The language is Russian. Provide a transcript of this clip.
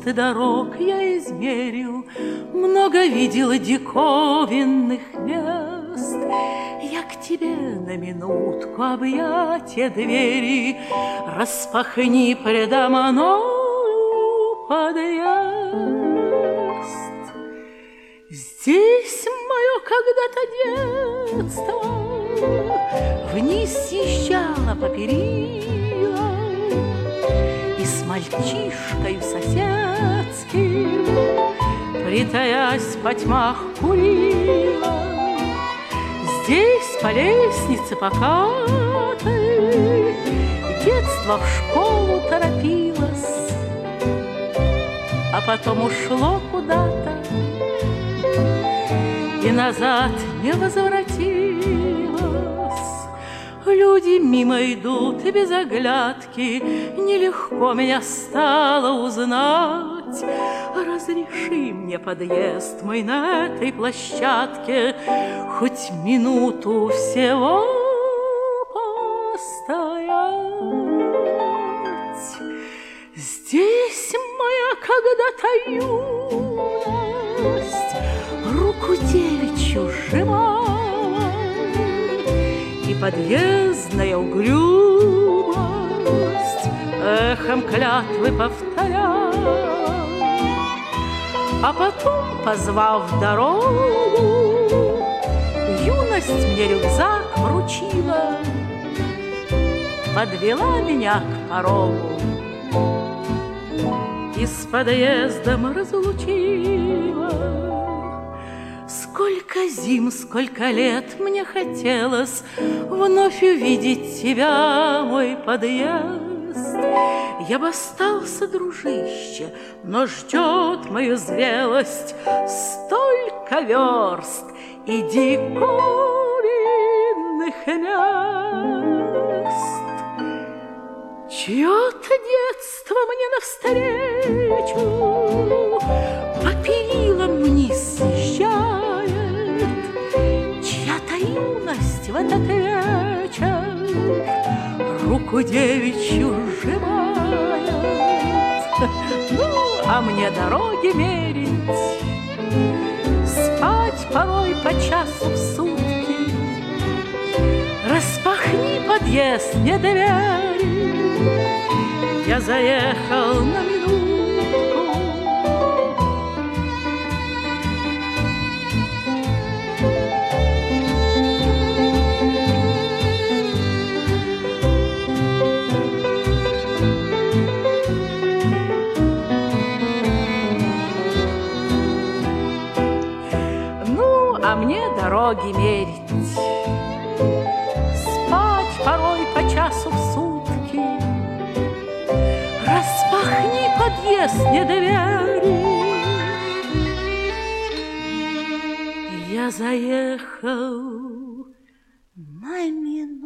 верст и дорог я измерил, много видела диковинных мест. Я к тебе на минутку объятия двери, распахни предо мною подъезд. Здесь мое когда-то детство вниз съезжало по перилам, и с мальчишкою соседским, притаясь по тьмах, курила. Здесь по лестнице покатой детство в школу торопилось, а потом ушло куда-то и назад не возвратилось. Люди мимо идут, и без оглядки нелегко меня стало узнать. Разреши мне подъезд мой на этой площадке хоть минуту всего постоять. Здесь моя когда-то юность руку девичью сжимала, и подъездная угрюмость эхом клятвы повторяла. А потом, позвав дорогу, юность мне рюкзак вручила, подвела меня к порогу и с подъездом разлучила. Сколько зим, сколько лет мне хотелось вновь увидеть тебя, мой подъезд. Я бы остался, дружище, но ждет мою зрелость столько верст и диковинных мест. Чье-то детство мне навстречу по перилам вниз съезжает, чья-то юность в этот вечер руку девичью сжимает. Ну, а мне дороги мерить, спать порой по часу в сутки. Распахни подъезд, не двери, я заехал на минутку. А мне дороги мерить, спать порой по часу в сутки. Распахни подъезд, не двери, я заехал на минутку.